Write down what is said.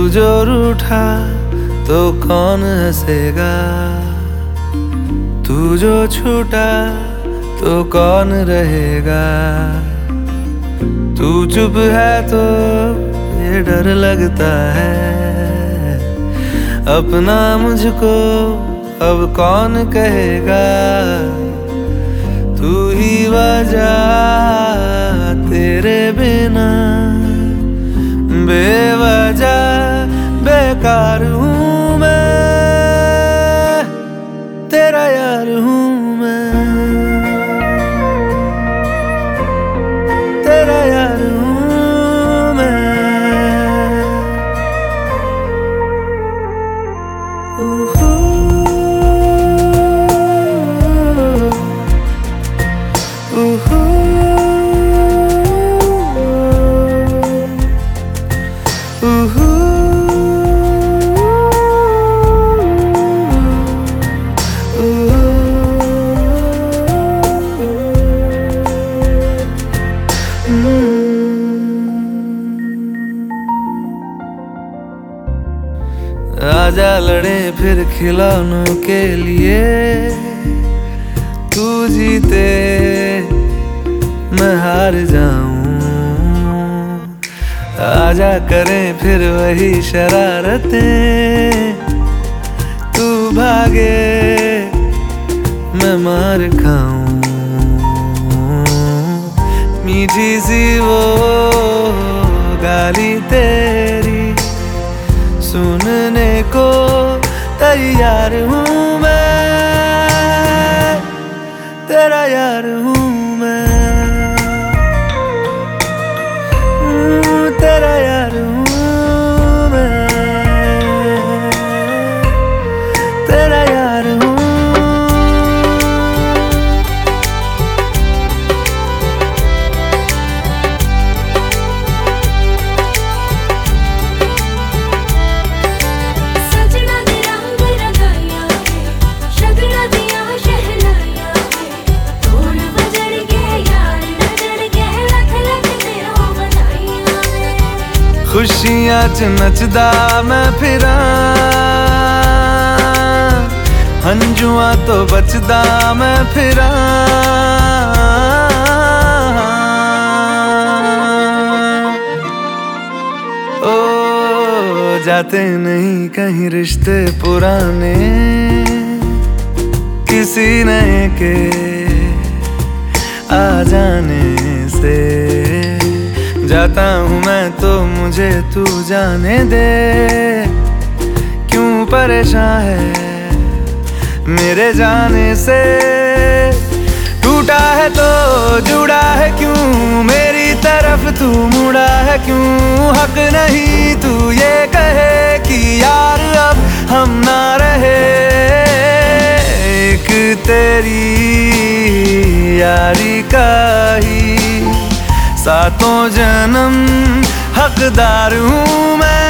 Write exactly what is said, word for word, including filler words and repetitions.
जो रूठा तो कौन हंसेगा, तू जो छूटा तो कौन रहेगा। तू चुप है तो ये डर लगता है, अपना मुझको अब कौन कहेगा। तू ही वजह, तेरे बिना बेवजह बेकार हूँ मैं, तेरा यार हूँ मैं, तेरा यार हूँ मैं। उहू, उहू, उहू, आजा लड़े फिर खिलौनों के लिए, तू जीते मैं हार जाऊं। आजा करें फिर वही शरारतें, तू भागे मैं मार खाऊं। मीठी सी वो गाली तेरी सुनने को तैयार हूँ मैं, तेरा यार हूँ मैं, तेरा यार हूँ मैं, तेरा यार हूँ। खुशियां च नचदा मैं फिरां, हंजुआं तो बचदा मैं फिरां। ओ जाते नहीं कहीं रिश्ते पुराने, किसी नए के आ जाने से। जाता हूँ मैं तो मुझे तू जाने दे, क्यों परेशान है मेरे जाने से। टूटा है तो जुड़ा है क्यों, मेरी तरफ तू मुड़ा है क्यों। हक नहीं तू ये कहे कि यार अब हम ना रहे, एक तेरी यारी का ही सातों जन्म हकदार हूँ मैं।